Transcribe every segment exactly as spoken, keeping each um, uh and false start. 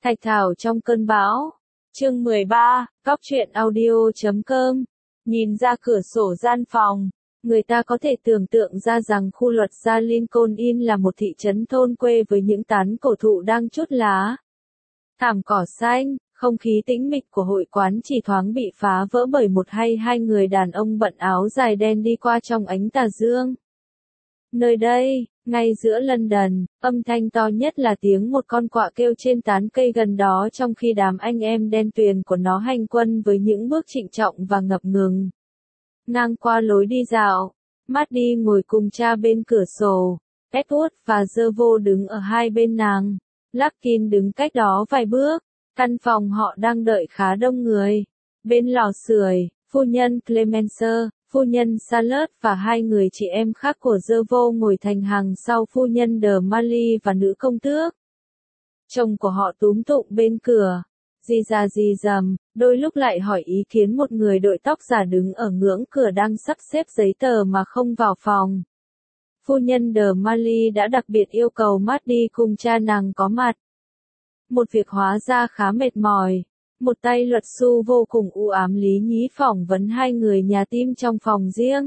Thạch Thảo trong cơn bão. Chương mười ba, Cóc truyện audio chấm com. Nhìn ra cửa sổ gian phòng, người ta có thể tưởng tượng ra rằng khu luật gia Lincoln Inn là một thị trấn thôn quê với những tán cổ thụ đang trút lá. Thảm cỏ xanh, không khí tĩnh mịch của hội quán chỉ thoáng bị phá vỡ bởi một hay hai người đàn ông bận áo dài đen đi qua trong ánh tà dương. Nơi đây, ngay giữa London, âm thanh to nhất là tiếng một con quạ kêu trên tán cây gần đó trong khi đám anh em đen tuyền của nó hành quân với những bước trịnh trọng và ngập ngừng. Ngang qua lối đi dạo, Maddie ngồi cùng cha bên cửa sổ, Edward và Jervo đứng ở hai bên nàng, Larkin đứng cách đó vài bước. Căn phòng họ đang đợi khá đông người. Bên lò sưởi, phu nhân Clemence, phu nhân Charlotte và hai người chị em khác của Jervo ngồi thành hàng sau phu nhân de Marly và nữ công tước. Chồng của họ túm tụm bên cửa, rì ra rì rầm, đôi lúc lại hỏi ý kiến một người đội tóc giả đứng ở ngưỡng cửa đang sắp xếp giấy tờ mà không vào phòng. Phu nhân de Marly đã đặc biệt yêu cầu Maddie cùng cha nàng có mặt. Một việc hóa ra khá mệt mỏi. Một tay luật sư vô cùng u ám lý nhí phỏng vấn hai người nhà tim trong phòng riêng.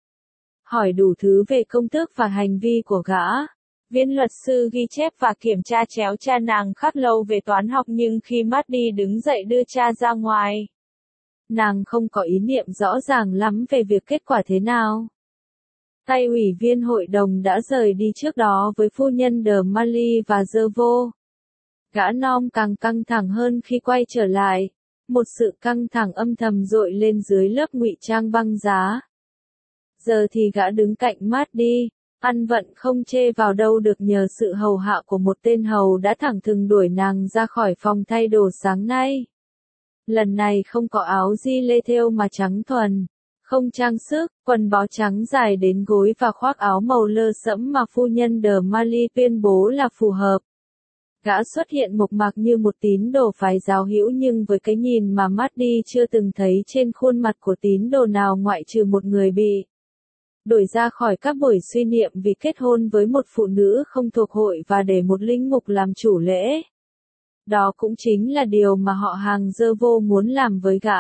Hỏi đủ thứ về công tước và hành vi của gã. Viên luật sư ghi chép và kiểm tra chéo cha nàng khắc lâu về toán học nhưng khi Maddie đứng dậy đưa cha ra ngoài, nàng không có ý niệm rõ ràng lắm về việc kết quả thế nào. Tay ủy viên hội đồng đã rời đi trước đó với phu nhân de Marly và Jervo. Gã non càng căng thẳng hơn khi quay trở lại. Một sự căng thẳng âm thầm dội lên dưới lớp ngụy trang băng giá. Giờ thì gã đứng cạnh Maddie, ăn vận không chê vào đâu được nhờ sự hầu hạ của một tên hầu đã thẳng thừng đuổi nàng ra khỏi phòng thay đồ sáng nay. Lần này không có áo di lê thêu mà trắng thuần, không trang sức, quần bó trắng dài đến gối và khoác áo màu lơ sẫm mà phu nhân de Marly tuyên bố là phù hợp. Gã xuất hiện mộc mạc như một tín đồ phái giáo hữu nhưng với cái nhìn mà Maddie chưa từng thấy trên khuôn mặt của tín đồ nào ngoại trừ một người bị đuổi ra khỏi các buổi suy niệm vì kết hôn với một phụ nữ không thuộc hội và để một linh mục làm chủ lễ. Đó cũng chính là điều mà họ hàng Jervo muốn làm với gã.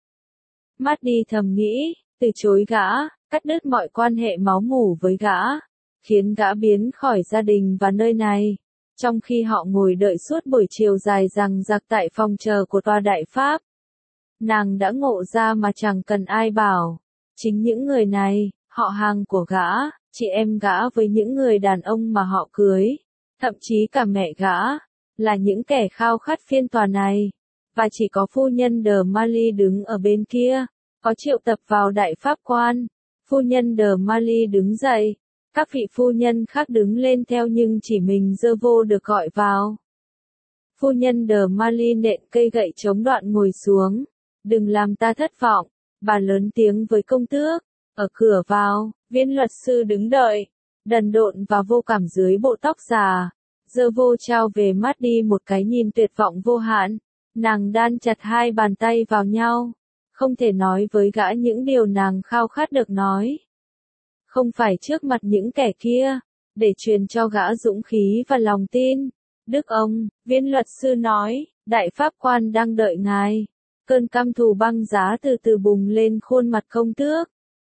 Maddie thầm nghĩ, từ chối gã, cắt đứt mọi quan hệ máu mủ với gã, khiến gã biến khỏi gia đình và nơi này. Trong khi họ ngồi đợi suốt buổi chiều dài dằng dặc tại phòng chờ của tòa đại pháp, nàng đã ngộ ra mà chẳng cần ai bảo. Chính những người này, họ hàng của gã, chị em gã với những người đàn ông mà họ cưới, thậm chí cả mẹ gã, là những kẻ khao khát phiên tòa này. Và chỉ có phu nhân de Marly đứng ở bên kia, có triệu tập vào đại pháp quan. Phu nhân de Marly đứng dậy. Các vị phu nhân khác đứng lên theo nhưng chỉ mình Jervo được gọi vào. Phu nhân de Marly nện cây gậy chống đoạn ngồi xuống. Đừng làm ta thất vọng, bà lớn tiếng với công tước. Ở cửa vào, viên luật sư đứng đợi, đần độn và vô cảm dưới bộ tóc già. Jervo trao về Maddie một cái nhìn tuyệt vọng vô hạn. Nàng đan chặt hai bàn tay vào nhau, không thể nói với gã những điều nàng khao khát được nói. Không phải trước mặt những kẻ kia, để truyền cho gã dũng khí và lòng tin. Đức ông, viên luật sư nói, đại pháp quan đang đợi ngài. Cơn căm thù băng giá từ từ bùng lên khuôn mặt công tước.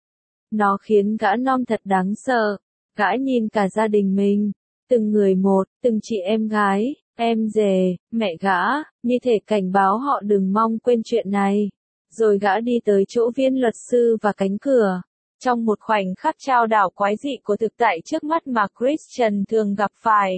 Nó khiến gã non thật đáng sợ. Gã nhìn cả gia đình mình, từng người một, từng chị em gái, em rể, mẹ gã, như thể cảnh báo họ đừng mong quên chuyện này. Rồi gã đi tới chỗ viên luật sư và cánh cửa. Trong một khoảnh khắc trao đảo quái dị của thực tại trước mắt mà Christian thường gặp phải,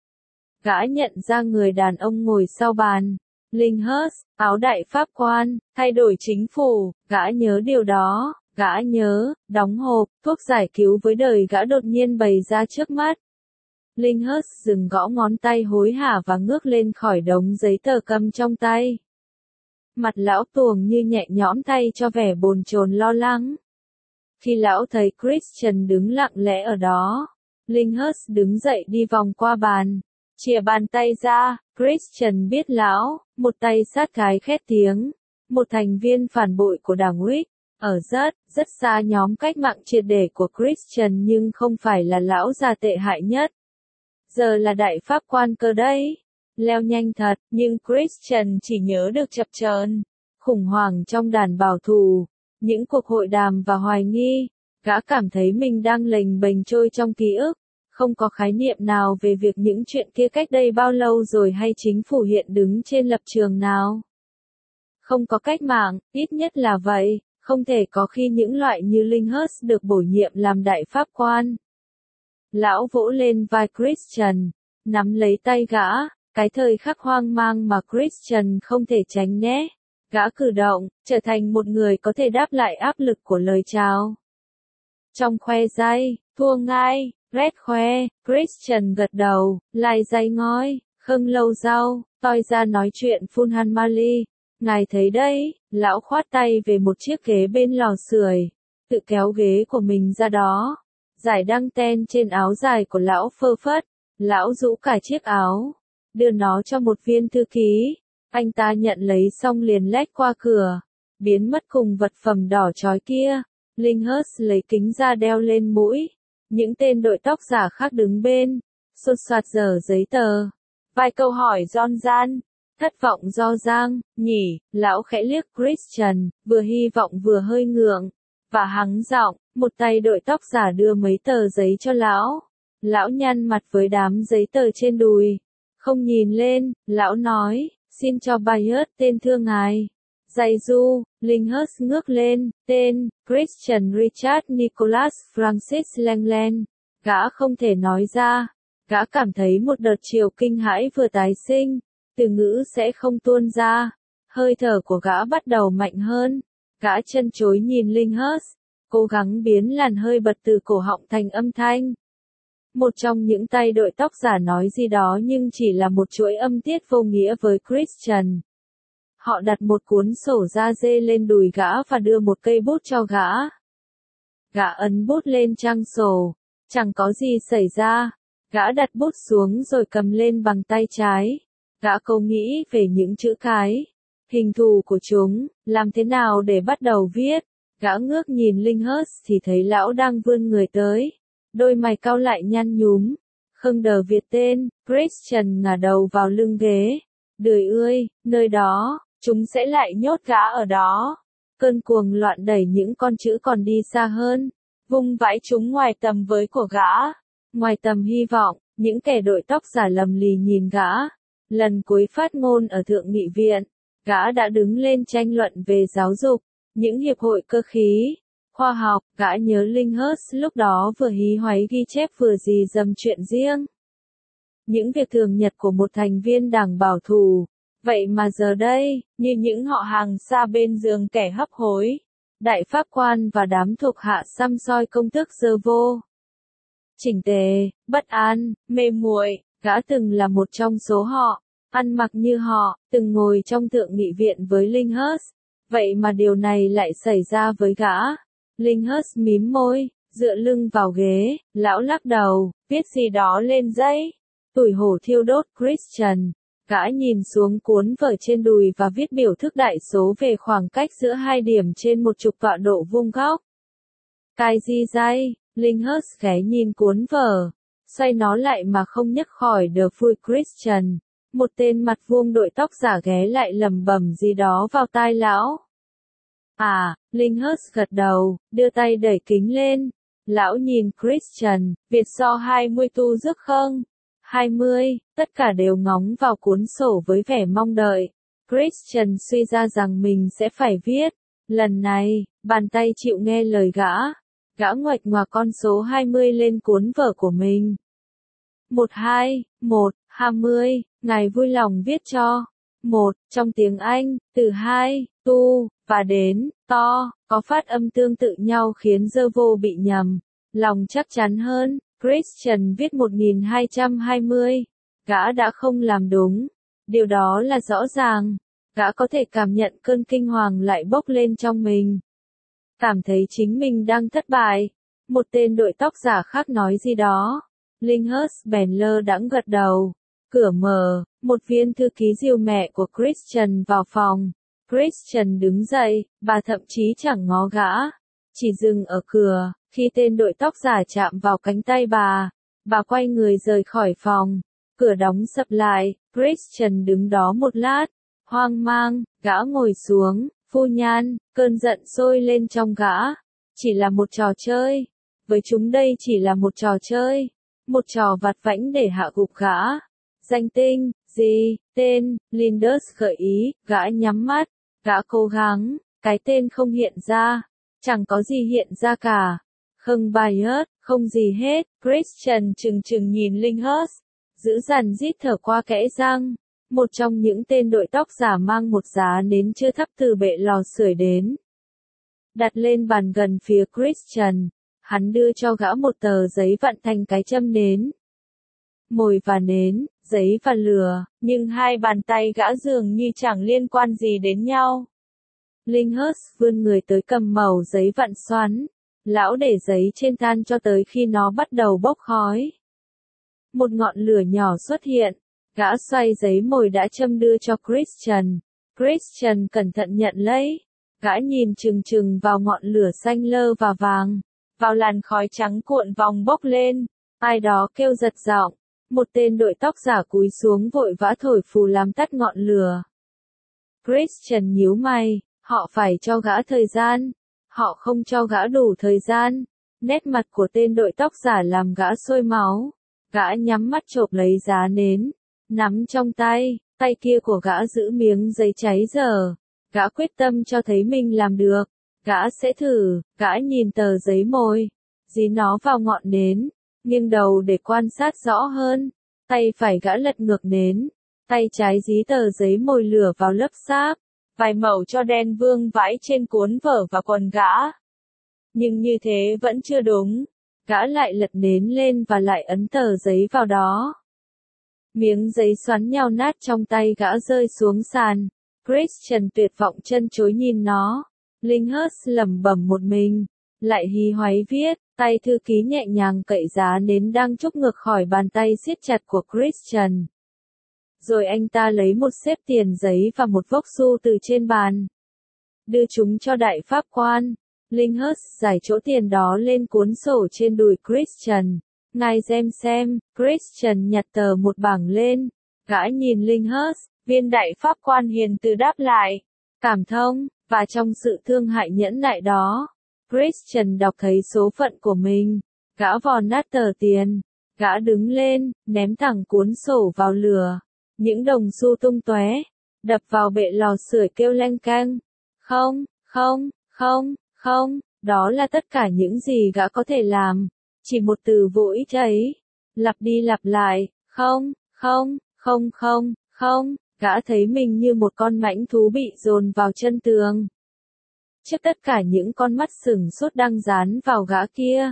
gã nhận ra người đàn ông ngồi sau bàn. Lyndhurst, áo đại pháp quan, thay đổi chính phủ, gã nhớ điều đó, gã nhớ, đóng hộp, thuốc giải cứu với đời gã đột nhiên bày ra trước mắt. Lyndhurst dừng gõ ngón tay hối hả và ngước lên khỏi đống giấy tờ cầm trong tay. Mặt lão tuồng như nhẹ nhõm thay cho vẻ bồn chồn lo lắng. Khi lão thấy Christian đứng lặng lẽ ở đó, Lyndhurst đứng dậy đi vòng qua bàn, chìa bàn tay ra. Christian biết lão, một tay sát cái khét tiếng, một thành viên phản bội của đảng Whig, ở rất, rất xa nhóm cách mạng triệt để của Christian nhưng không phải là lão già tệ hại nhất. Giờ là đại pháp quan cơ đấy. leo nhanh thật, nhưng Christian chỉ nhớ được chập chờn. Khủng hoảng trong đàn bảo thủ, những cuộc hội đàm và hoài nghi, gã cảm thấy mình đang lềnh bềnh trôi trong ký ức, không có khái niệm nào về việc những chuyện kia cách đây bao lâu rồi hay chính phủ hiện đứng trên lập trường nào. Không có cách mạng, ít nhất là vậy, không thể có khi những loại như Lyndhurst được bổ nhiệm làm đại pháp quan. Lão vỗ lên vai Christian, nắm lấy tay gã, cái thời khắc hoang mang mà Christian không thể tránh né. Gã cử động, trở thành một người có thể đáp lại áp lực của lời chào. Trong khoe dây, thua ngay, Red khoe, Christian gật đầu, lại dây ngói, khâng lâu rau, toi ra nói chuyện Fulhan Mali. Ngài thấy đấy, lão khoát tay về một chiếc ghế bên lò sưởi, tự kéo ghế của mình ra đó. Giải đăng ten trên áo dài của lão phơ phất, lão rũ cả chiếc áo, đưa nó cho một viên thư ký. Anh ta nhận lấy xong liền lách qua cửa, biến mất cùng vật phẩm đỏ chói kia. Lyndhurst lấy kính ra đeo lên mũi. Những tên đội tóc giả khác đứng bên, sột soạt dở giấy tờ. Vài câu hỏi ron gian, thất vọng do giang, nhỉ, lão khẽ liếc Christian, vừa hy vọng vừa hơi ngượng, và hắng giọng, một tay đội tóc giả đưa mấy tờ giấy cho lão. Lão nhăn mặt với đám giấy tờ trên đùi, không nhìn lên, lão nói, xin cho Bayard tên thưa ngài. Dạy du, Lyndhurst ngước lên, tên, Christian Richard Nicholas Francis Langland. Gã không thể nói ra. Gã cảm thấy một đợt chiều kinh hãi vừa tái sinh. Từ ngữ sẽ không tuôn ra. Hơi thở của gã bắt đầu mạnh hơn. Gã chân chối nhìn Lyndhurst, cố gắng biến làn hơi bật từ cổ họng thành âm thanh. Một trong những tay đội tóc giả nói gì đó nhưng chỉ là một chuỗi âm tiết vô nghĩa với Christian. Họ đặt một cuốn sổ da dê lên đùi gã và đưa một cây bút cho gã. Gã ấn bút lên trang sổ. Chẳng có gì xảy ra. Gã đặt bút xuống rồi cầm lên bằng tay trái. Gã cố nghĩ về những chữ cái, hình thù của chúng, làm thế nào để bắt đầu viết. Gã ngước nhìn Lyndhurst thì thấy lão đang vươn người tới. Đôi mày cau lại nhăn nhúm. Khâng đờ Việt tên, Christian ngả đầu vào lưng ghế. Đời ơi, nơi đó, chúng sẽ lại nhốt gã ở đó. Cơn cuồng loạn đẩy những con chữ còn đi xa hơn, vung vãi chúng ngoài tầm với của gã. Ngoài tầm hy vọng, những kẻ đội tóc giả lầm lì nhìn gã. Lần cuối phát ngôn ở Thượng nghị viện, gã đã đứng lên tranh luận về giáo dục, những hiệp hội cơ khí, khoa học. Gã nhớ Lyndhurst lúc đó vừa hí hoáy ghi chép vừa dì dầm chuyện riêng. Những việc thường nhật của một thành viên đảng bảo thủ. Vậy mà giờ đây, như những họ hàng xa bên giường kẻ hấp hối, đại pháp quan và đám thuộc hạ săm soi công thức dơ vô. Chỉnh tề, bất an, mê muội, gã từng là một trong số họ, ăn mặc như họ, từng ngồi trong Thượng nghị viện với Lyndhurst. Vậy mà điều này lại xảy ra với gã. Lyndhurst mím môi, dựa lưng vào ghế, lão lắc đầu, viết gì đó lên giấy. Tủi hổ thiêu đốt Christian. Gã nhìn xuống cuốn vở trên đùi và viết biểu thức đại số về khoảng cách giữa hai điểm trên một trục tọa độ vuông góc. Cái gì dây? Lyndhurst ghé nhìn cuốn vở, xoay nó lại mà không nhấc khỏi The Full Christian. Một tên mặt vuông đội tóc giả ghé lại lẩm bẩm gì đó vào tai lão. À, Lyndhurst gật đầu, đưa tay đẩy kính lên. Lão nhìn Christian, Việt so hai mươi tu rước không? hai mươi, tất cả đều ngóng vào cuốn sổ với vẻ mong đợi. Christian suy ra rằng mình sẽ phải viết. Lần này, bàn tay chịu nghe lời gã. Gã ngoạch ngoạc con số hai mươi lên cuốn vở của mình. một hai, một, hai mươi, ngài vui lòng viết cho. một, trong tiếng Anh, từ hai, tu, và đến, to, có phát âm tương tự nhau khiến dơ vô bị nhầm. Lòng chắc chắn hơn. Christian viết một nghìn hai trăm hai mươi. Gã đã không làm đúng. Điều đó là rõ ràng. Gã có thể cảm nhận cơn kinh hoàng lại bốc lên trong mình. Cảm thấy chính mình đang thất bại. Một tên đội tóc giả khác nói gì đó. Lyndhurst bèn lơ đãng gật đầu. Cửa mở, một viên thư ký dìu mẹ của Christian vào phòng. Christian đứng dậy, bà thậm chí chẳng ngó gã. Chỉ dừng ở cửa. Khi tên đội tóc giả chạm vào cánh tay bà, bà quay người rời khỏi phòng. Cửa đóng sập lại, Christian đứng đó một lát, hoang mang, gã ngồi xuống, phu nhan, cơn giận sôi lên trong gã. Chỉ là một trò chơi. Với chúng đây chỉ là một trò chơi. Một trò vặt vãnh để hạ gục gã. Danh tinh, gì, tên, Lindus gợi ý, gã nhắm mắt, gã cố gắng, cái tên không hiện ra. Chẳng có gì hiện ra cả. Không bài ớt, không gì hết. Christian chừng chừng nhìn Linus, giữ dằn rít thở qua kẽ răng. Một trong những tên đội tóc giả mang một giá nến chưa thắp từ bệ lò sưởi đến. Đặt lên bàn gần phía Christian, hắn đưa cho gã một tờ giấy vặn thành cái châm nến. Mồi và nến, giấy và lửa, nhưng hai bàn tay gã dường như chẳng liên quan gì đến nhau. Linus vươn người tới cầm mẩu giấy vặn xoắn. Lão để giấy trên than cho tới khi nó bắt đầu bốc khói. Một ngọn lửa nhỏ xuất hiện. Gã xoay giấy mồi đã châm đưa cho Christian. Christian cẩn thận nhận lấy. Gã nhìn chừng chừng vào ngọn lửa xanh lơ và vàng. Vào làn khói trắng cuộn vòng bốc lên. Ai đó kêu giật giọng. Một tên đội tóc giả cúi xuống vội vã thổi phù làm tắt ngọn lửa. Christian nhíu mày. Họ phải cho gã thời gian. Họ không cho gã đủ thời gian. Nét mặt của tên đội tóc giả làm gã sôi máu. Gã nhắm mắt chộp lấy giá nến. Nắm trong tay, tay kia của gã giữ miếng giấy cháy dở. Gã quyết tâm cho thấy mình làm được. Gã sẽ thử, gã nhìn tờ giấy mồi. Dí nó vào ngọn nến. Nghiêng đầu để quan sát rõ hơn. Tay phải gã lật ngược nến. Tay trái dí tờ giấy mồi lửa vào lớp sáp. Vài mẩu cho đen vương vãi trên cuốn vở và quần gã. Nhưng như thế vẫn chưa đúng. Gã lại lật nến lên và lại ấn tờ giấy vào đó. Miếng giấy xoắn nhau nát trong tay gã rơi xuống sàn. Christian tuyệt vọng chân chối nhìn nó. Linus lẩm bẩm một mình. Lại hí hoáy viết, tay thư ký nhẹ nhàng cậy giá nến đang trúc ngược khỏi bàn tay siết chặt của Christian. Rồi anh ta lấy một xếp tiền giấy và một vốc xu từ trên bàn. Đưa chúng cho đại pháp quan. Linus giải chỗ tiền đó lên cuốn sổ trên đùi Christian. Ngài xem xem, Christian nhặt tờ một bảng lên. Gã nhìn Linus, viên đại pháp quan hiền từ đáp lại. Cảm thông, và trong sự thương hại nhẫn nại đó, Christian đọc thấy số phận của mình. Gã vò nát tờ tiền. Gã đứng lên, ném thẳng cuốn sổ vào lửa. Những đồng xu tung tóe, đập vào bệ lò sưởi kêu leng keng. Không, không, không, không, đó là tất cả những gì gã có thể làm. Chỉ một từ vô ích ấy. Lặp đi lặp lại, không, không, không không, không, gã thấy mình như một con mãnh thú bị dồn vào chân tường. Trước tất cả những con mắt sừng sốt đang dán vào gã kia.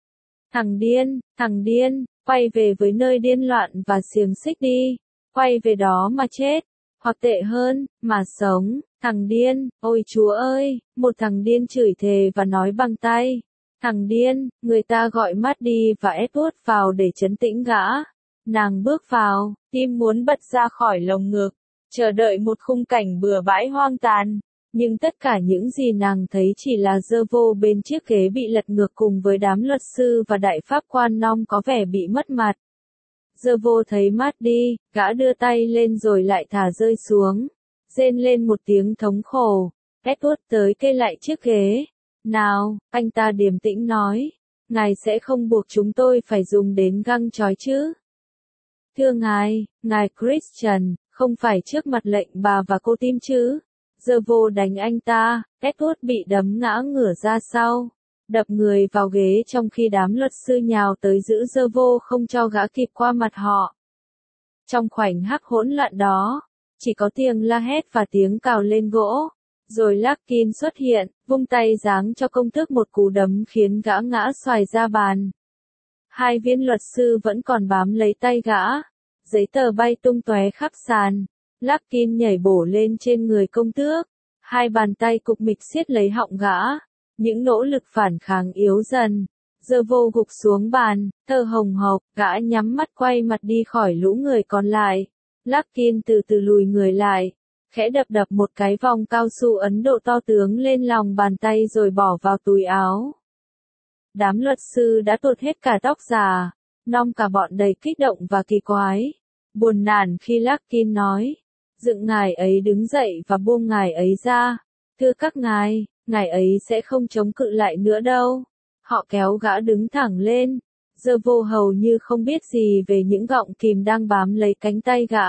Thằng điên, thằng điên, quay về với nơi điên loạn và xiềng xích đi. Quay về đó mà chết. Hoặc tệ hơn, mà sống. Thằng điên, ôi Chúa ơi, một thằng điên chửi thề và nói bằng tay. Thằng điên, người ta gọi Maddie và Edward vào để trấn tĩnh gã. Nàng bước vào, tim muốn bật ra khỏi lồng ngực, chờ đợi một khung cảnh bừa bãi hoang tàn. Nhưng tất cả những gì nàng thấy chỉ là dơ vô bên chiếc ghế bị lật ngược cùng với đám luật sư và đại pháp quan Nong có vẻ bị mất mặt. Dơ vô thấy Maddie, gã đưa tay lên rồi lại thả rơi xuống. Rên lên một tiếng thống khổ. Edward tới kê lại chiếc ghế. Nào, anh ta điềm tĩnh nói. Ngài sẽ không buộc chúng tôi phải dùng đến găng trói chứ? Thưa ngài, ngài Christian, không phải trước mặt lệnh bà và cô Tim chứ? Dơ vô đánh anh ta, Edward bị đấm ngã ngửa ra sau. Đập người vào ghế trong khi đám luật sư nhào tới giữ dơ vô không cho gã kịp qua mặt họ. Trong khoảnh khắc hỗn loạn đó, chỉ có tiếng la hét và tiếng cào lên gỗ. Rồi Larkin xuất hiện, vung tay giáng cho công tước một cú đấm khiến gã ngã xoài ra bàn. Hai viên luật sư vẫn còn bám lấy tay gã. Giấy tờ bay tung tóe khắp sàn. Larkin nhảy bổ lên trên người công tước. Hai bàn tay cục mịch siết lấy họng gã. Những nỗ lực phản kháng yếu dần. Dơ vô gục xuống bàn, thở hồng hộc, gã nhắm mắt quay mặt đi khỏi lũ người còn lại. Larkin từ từ lùi người lại, khẽ đập đập một cái vòng cao su Ấn Độ to tướng lên lòng bàn tay rồi bỏ vào túi áo. Đám luật sư đã tuột hết cả tóc già, Nong cả bọn đầy kích động và kỳ quái. buồn nản khi Larkin nói. Dựng ngài ấy đứng dậy và buông ngài ấy ra. Thưa các ngài, ngài ấy sẽ không chống cự lại nữa đâu. Họ kéo gã đứng thẳng lên. Giờ vô hầu như không biết gì về những gọng kìm đang bám lấy cánh tay gã.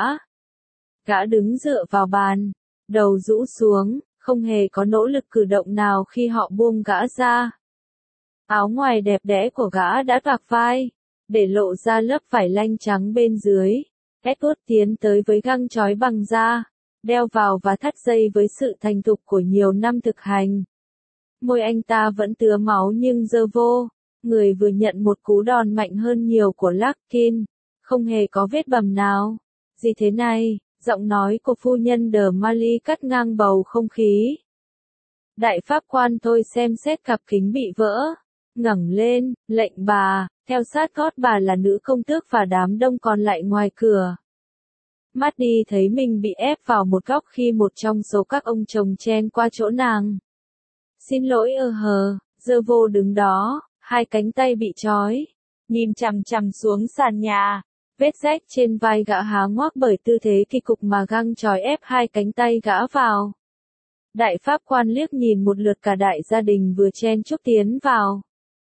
Gã đứng dựa vào bàn, đầu rũ xuống, không hề có nỗ lực cử động nào khi họ buông gã ra. Áo ngoài đẹp đẽ của gã đã toạc vai, để lộ ra lớp vải lanh trắng bên dưới. Edward tiến tới với găng trói bằng da, đeo vào và thắt dây với sự thành thục của nhiều năm thực hành. Môi anh ta vẫn tứa máu nhưng dơ vô, người vừa nhận một cú đòn mạnh hơn nhiều của Larkin, không hề có vết bầm nào. Gì thế này? Giọng nói của phu nhân de Marly cắt ngang bầu không khí. Đại pháp quan tôi xem xét cặp kính bị vỡ, ngẩng lên, lệnh bà, theo sát gót bà là nữ công tước và đám đông còn lại ngoài cửa. Maddie thấy mình bị ép vào một góc khi một trong số các ông chồng chen qua chỗ nàng. Xin lỗi ơ hờ, dơ vô đứng đó, hai cánh tay bị trói, nhìn chằm chằm xuống sàn nhà. Vết rách trên vai gã há ngoác bởi tư thế kỳ cục mà găng trói ép hai cánh tay gã vào. Đại pháp quan liếc nhìn một lượt cả đại gia đình vừa chen chúc tiến vào.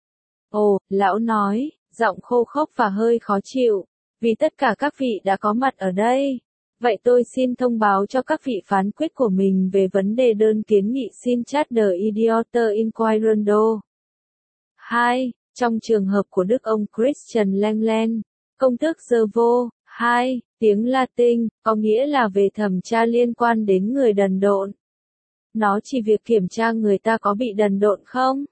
Ồ, lão nói, giọng khô khốc và hơi khó chịu, vì tất cả các vị đã có mặt ở đây. Vậy tôi xin thông báo cho các vị phán quyết của mình về vấn đề đơn kiến nghị xin chat de idioter inquirendo. hai. Trong trường hợp của Đức ông Christian Langland, công tước dơ vô. hai. Tiếng Latin, có nghĩa là về thẩm tra liên quan đến người đần độn. Nó chỉ việc kiểm tra người ta có bị đần độn không?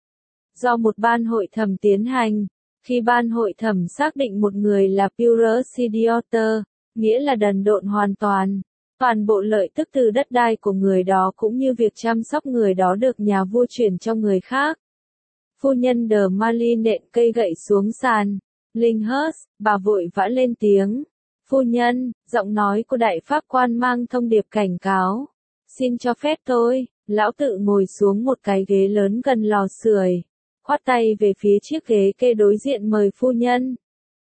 Do một ban hội thẩm tiến hành, khi ban hội thẩm xác định một người là purus idioter, nghĩa là đần độn hoàn toàn, toàn bộ lợi tức từ đất đai của người đó cũng như việc chăm sóc người đó được nhà vua chuyển cho người khác. Phu nhân de Marly nện cây gậy xuống sàn. Linhurst, bà vội vã lên tiếng. Phu nhân, giọng nói của đại pháp quan mang thông điệp cảnh cáo. Xin cho phép tôi, lão tự ngồi xuống một cái ghế lớn gần lò sưởi, khoát tay về phía chiếc ghế kê đối diện mời phu nhân.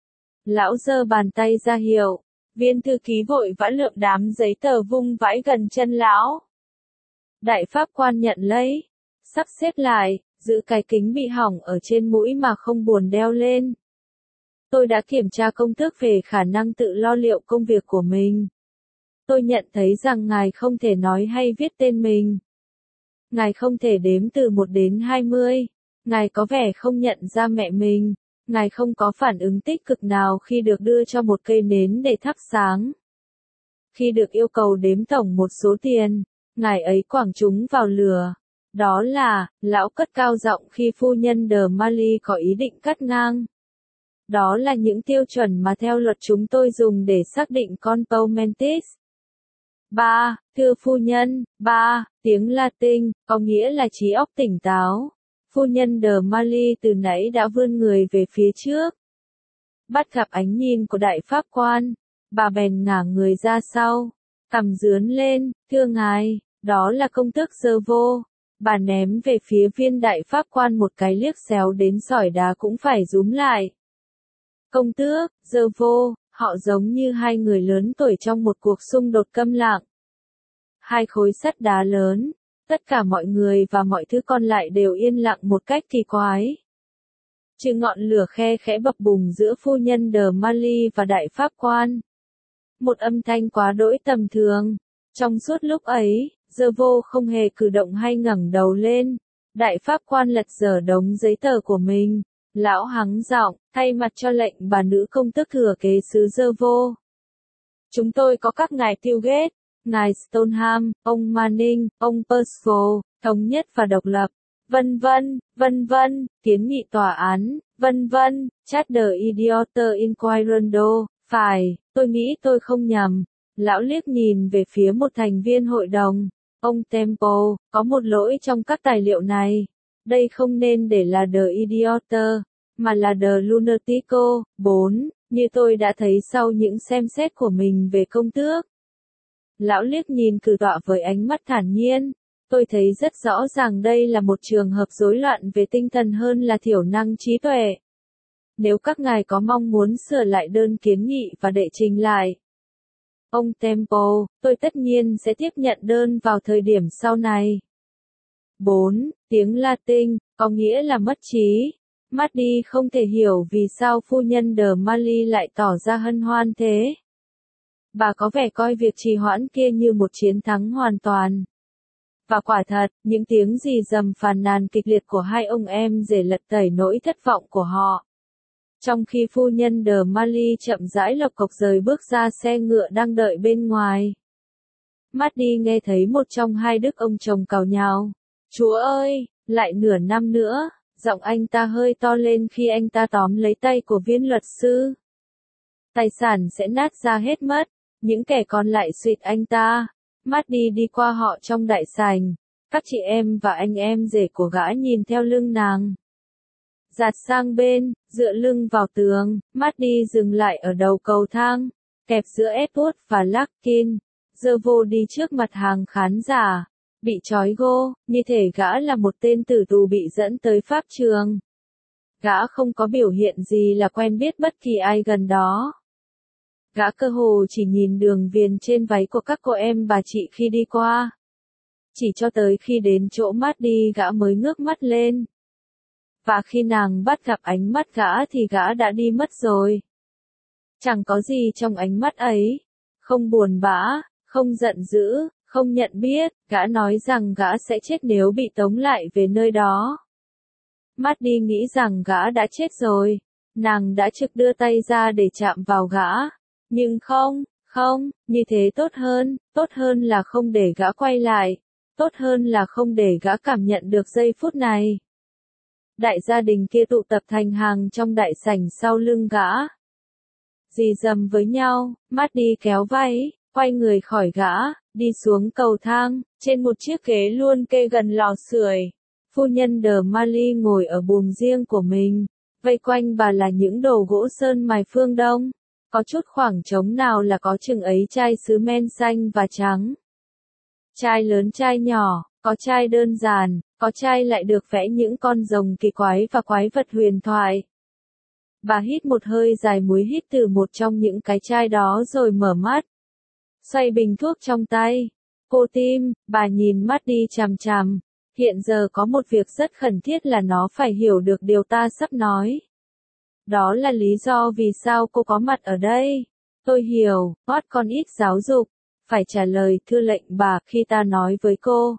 Lão giơ bàn tay ra hiệu, viên thư ký vội vã lượm đám giấy tờ vung vãi gần chân lão. Đại pháp quan nhận lấy, sắp xếp lại, giữ cái kính bị hỏng ở trên mũi mà không buồn đeo lên. Tôi đã kiểm tra công tước về khả năng tự lo liệu công việc của mình. Tôi nhận thấy rằng ngài không thể nói hay viết tên mình. Ngài không thể đếm từ một đến hai mươi. Ngài có vẻ không nhận ra mẹ mình. Ngài không có phản ứng tích cực nào khi được đưa cho một cây nến để thắp sáng. Khi được yêu cầu đếm tổng một số tiền, ngài ấy quẳng chúng vào lửa. Đó là, lão cất cao giọng khi phu nhân de Marly có ý định cắt ngang. Đó là những tiêu chuẩn mà theo luật chúng tôi dùng để xác định corpus mentis. ba. Thưa phu nhân, ba. Tiếng Latin, có nghĩa là trí óc tỉnh táo. Phu nhân de Marly từ nãy đã vươn người về phía trước. Bắt gặp ánh nhìn của đại pháp quan, bà bèn ngả người ra sau, cằm dướn lên, thưa ngài, đó là công tước dơ vô. Bà ném về phía viên đại pháp quan một cái liếc xéo đến sỏi đá cũng phải rúm lại. Công tước, dơ vô, họ giống như hai người lớn tuổi trong một cuộc xung đột câm lặng. Hai khối sắt đá lớn, tất cả mọi người và mọi thứ còn lại đều yên lặng một cách kỳ quái. Trừ ngọn lửa khe khẽ bập bùng giữa phu nhân de Marly và đại pháp quan. Một âm thanh quá đỗi tầm thường. Trong suốt lúc ấy, dơ vô không hề cử động hay ngẩng đầu lên. Đại pháp quan lật dở đống giấy tờ của mình. Lão hắng giọng, thay mặt cho lệnh bà nữ công tước thừa kế xứ dơ vô. Chúng tôi có các ngài Tilgate, ngài Stoneham, ông Manning, ông Percival, thống nhất và độc lập, vân vân, vân vân, kiến nghị tòa án, vân vân, chat de idioter inquirendo, phải, tôi nghĩ tôi không nhầm. Lão liếc nhìn về phía một thành viên hội đồng, ông Temple, có một lỗi trong các tài liệu này. Đây không nên để là de idioter, mà là de lunatico. bốn. Như tôi đã thấy sau những xem xét của mình về công tước. Lão liếc nhìn cử tọa với ánh mắt thản nhiên. Tôi thấy rất rõ ràng đây là một trường hợp rối loạn về tinh thần hơn là thiểu năng trí tuệ. nếu các ngài có mong muốn sửa lại đơn kiến nghị và đệ trình lại. Ông Temple, tôi tất nhiên sẽ tiếp nhận đơn vào thời điểm sau này. bốn. Tiếng Latin, có nghĩa là mất trí. Maddie không thể hiểu vì sao phu nhân de Marley lại tỏ ra hân hoan thế. Bà có vẻ coi việc trì hoãn kia như một chiến thắng hoàn toàn. Và quả thật, những tiếng rì rầm phàn nàn kịch liệt của hai ông em rể lật tẩy nỗi thất vọng của họ. Trong khi phu nhân de Marley chậm rãi lộc cộc rời bước ra xe ngựa đang đợi bên ngoài. Maddie nghe thấy một trong hai đức ông chồng càu nhàu. Chúa ơi, lại nửa năm nữa, giọng anh ta hơi to lên khi anh ta tóm lấy tay của viên luật sư. Tài sản sẽ nát ra hết mất, những kẻ còn lại suýt anh ta. Maddie đi qua họ trong đại sảnh, các chị em và anh em rể của gã nhìn theo lưng nàng. Giạt sang bên, dựa lưng vào tường, Maddie dừng lại ở đầu cầu thang, kẹp giữa Edward và Larkin, giơ vô đi trước mặt hàng khán giả, bị trói gô, như thể gã là một tên tử tù bị dẫn tới pháp trường. Gã không có biểu hiện gì là quen biết bất kỳ ai gần đó. Gã cơ hồ chỉ nhìn đường viền trên váy của các cô em bà chị khi đi qua. Chỉ cho tới khi đến chỗ Maddie gã mới ngước mắt lên. Và khi nàng bắt gặp ánh mắt gã thì gã đã đi mất rồi. Chẳng có gì trong ánh mắt ấy. Không buồn bã, không giận dữ, không nhận biết, gã nói rằng gã sẽ chết nếu bị tống lại về nơi đó. Maddie nghĩ rằng gã đã chết rồi. Nàng đã trực đưa tay ra để chạm vào gã. Nhưng không, không, như thế tốt hơn, tốt hơn là không để gã quay lại. Tốt hơn là không để gã cảm nhận được giây phút này. Đại gia đình kia tụ tập thành hàng trong đại sảnh sau lưng gã. Dì dầm với nhau, Maddie kéo váy, quay người khỏi gã, đi xuống cầu thang, trên một chiếc ghế luôn kê gần lò sưởi. Phu nhân de Marley ngồi ở buồng riêng của mình, vây quanh bà là những đồ gỗ sơn mài phương Đông. Có chút khoảng trống nào là có chừng ấy chai sứ men xanh và trắng. Chai lớn chai nhỏ, có chai đơn giản, có chai lại được vẽ những con rồng kỳ quái và quái vật huyền thoại. Bà hít một hơi dài muối hít từ một trong những cái chai đó rồi mở mắt. Xoay bình thuốc trong tay. Cô Tim, bà nhìn mắt đi chằm chằm. Hiện giờ có một việc rất khẩn thiết là nó phải hiểu được điều ta sắp nói. Đó là lý do vì sao cô có mặt ở đây. Tôi hiểu, Watt con ít giáo dục. Phải trả lời thưa lệnh bà khi ta nói với cô.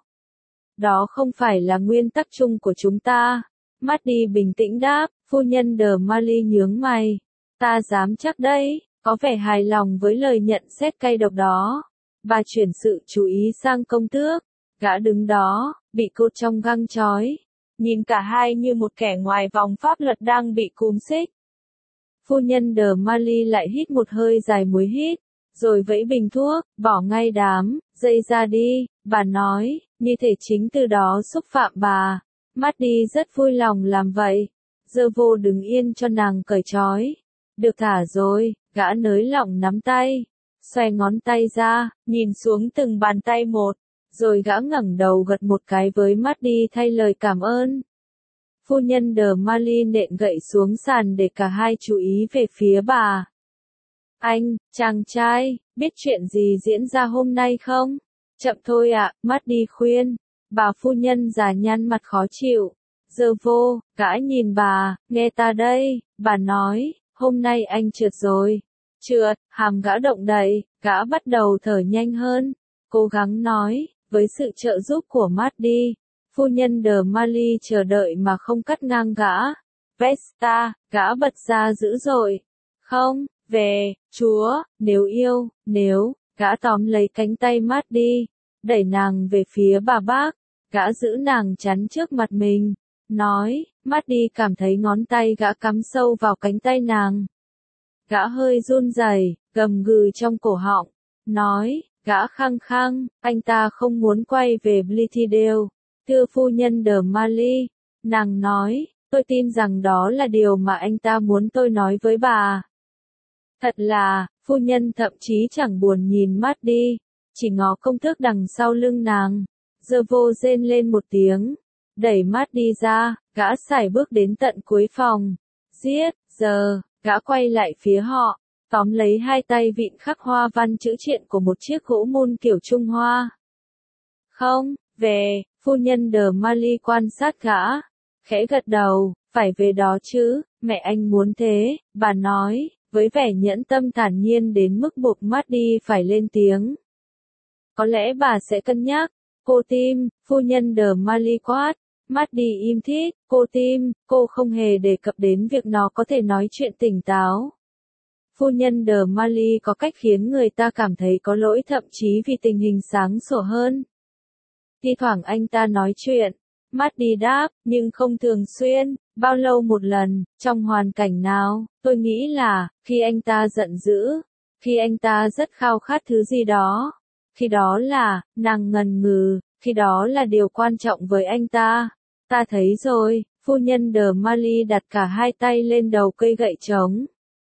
Đó không phải là nguyên tắc chung của chúng ta. Maddie bình tĩnh đáp, phu nhân de Marley nhướng mày. Ta dám chắc đấy, có vẻ hài lòng với lời nhận xét cay độc đó. Bà chuyển sự chú ý sang công tước. Gã đứng đó, bị cột trong găng trói. Nhìn cả hai như một kẻ ngoài vòng pháp luật đang bị cúm xích. Phu nhân de Marley lại hít một hơi dài muối hít. Rồi vẫy bình thuốc, bỏ ngay đám, dây ra đi, bà nói, như thể chính từ đó xúc phạm bà. Maddie rất vui lòng làm vậy. Giơ vô đứng yên cho nàng cởi trói. Được thả rồi, gã nới lỏng nắm tay. Xoay ngón tay ra, nhìn xuống từng bàn tay một. Rồi gã ngẩng đầu gật một cái với Maddie thay lời cảm ơn. Phu nhân de Marley nện gậy xuống sàn để cả hai chú ý về phía bà. Anh, chàng trai, biết chuyện gì diễn ra hôm nay không? Chậm thôi ạ, Maddie khuyên. Bà phu nhân già nhăn mặt khó chịu. Giờ vô, gã nhìn bà, nghe ta đây, bà nói, hôm nay anh trượt rồi. Trượt, hàm gã động đậy, gã bắt đầu thở nhanh hơn. Cố gắng nói, với sự trợ giúp của Maddie. Phu nhân de Marley chờ đợi mà không cắt ngang gã. Vesta, gã bật ra dữ dội. Không. Về, Chúa, nếu yêu, nếu, gã tóm lấy cánh tay Maddie, đẩy nàng về phía bà bác, gã giữ nàng chắn trước mặt mình, nói, Maddie cảm thấy ngón tay gã cắm sâu vào cánh tay nàng. Gã hơi run rẩy, gầm gừ trong cổ họng, nói, gã khăng khăng, anh ta không muốn quay về Blithedale, thưa phu nhân de Marley, nàng nói, tôi tin rằng đó là điều mà anh ta muốn tôi nói với bà. Thật là, phu nhân thậm chí chẳng buồn nhìn Maddie, chỉ ngó công tước đằng sau lưng nàng. Giơ vô rên lên một tiếng, đẩy Maddie ra, gã sải bước đến tận cuối phòng. Giết, giờ, gã quay lại phía họ, tóm lấy hai tay vịn khắc hoa văn chữ triện của một chiếc gỗ mun kiểu Trung Hoa. Không, về, phu nhân De Marly quan sát gã, khẽ gật đầu, phải về đó chứ, mẹ anh muốn thế, bà nói, với vẻ nhẫn tâm thản nhiên đến mức buộc Maddie phải lên tiếng. Có lẽ bà sẽ cân nhắc, cô Tim, phu nhân De Marly quát. Maddie im thít, cô Tim, cô không hề đề cập đến việc nó có thể nói chuyện tỉnh táo. Phu nhân De Marly có cách khiến người ta cảm thấy có lỗi, thậm chí vì tình hình sáng sủa hơn. Thi thoảng anh ta nói chuyện, Maddie đáp, nhưng không thường xuyên, bao lâu một lần, trong hoàn cảnh nào, tôi nghĩ là, khi anh ta giận dữ, khi anh ta rất khao khát thứ gì đó, khi đó là, nàng ngần ngừ, khi đó là điều quan trọng với anh ta. Ta thấy rồi, phu nhân De Marly đặt cả hai tay lên đầu cây gậy trống.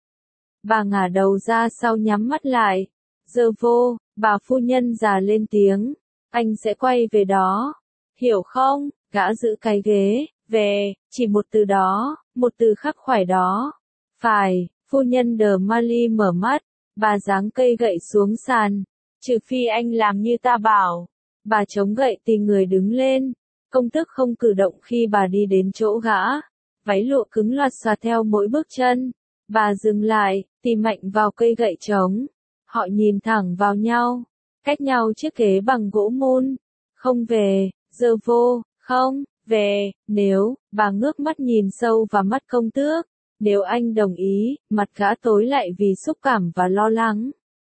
Bà ngả đầu ra sau nhắm mắt lại. Giờ vô, bà phu nhân già lên tiếng, anh sẽ quay về đó. Hiểu không, gã giữ cái ghế, về, chỉ một từ đó, một từ khắc khoải đó. Phải, phu nhân De Marly mở mắt, bà giáng cây gậy xuống sàn. Trừ phi anh làm như ta bảo. Bà chống gậy tì người đứng lên. Công tước không cử động khi bà đi đến chỗ gã. Váy lụa cứng loạt xoạt theo mỗi bước chân. Bà dừng lại, tì mạnh vào cây gậy trống. Họ nhìn thẳng vào nhau, cách nhau chiếc ghế bằng gỗ mun. Không về, giờ vô, không, về, nếu, bà ngước mắt nhìn sâu vào mắt công tước. Nếu anh đồng ý, mặt gã tối lại vì xúc cảm và lo lắng.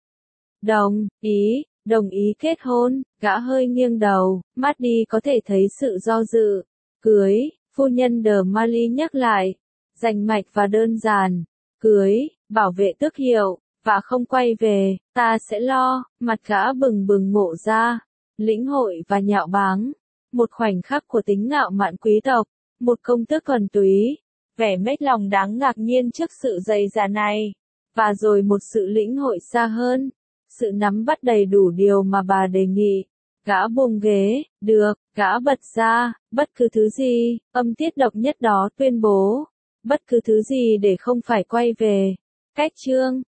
Đồng ý, đồng ý kết hôn, gã hơi nghiêng đầu, Maddie có thể thấy sự do dự. Cưới, phu nhân De Marly nhắc lại, rành mạch và đơn giản. Cưới, bảo vệ tước hiệu, và không quay về, ta sẽ lo, mặt gã bừng bừng ngộ ra. Lĩnh hội và nhạo báng, một khoảnh khắc của tính ngạo mạn quý tộc, một công tước thuần túy, vẻ mếch lòng đáng ngạc nhiên trước sự dày dạn này, và rồi một sự lĩnh hội xa hơn. Sự nắm bắt đầy đủ điều mà bà đề nghị. Gã buông ghế, được, gã bật ra, bất cứ thứ gì, âm tiết độc nhất đó tuyên bố. Bất cứ thứ gì để không phải quay về. Cách chương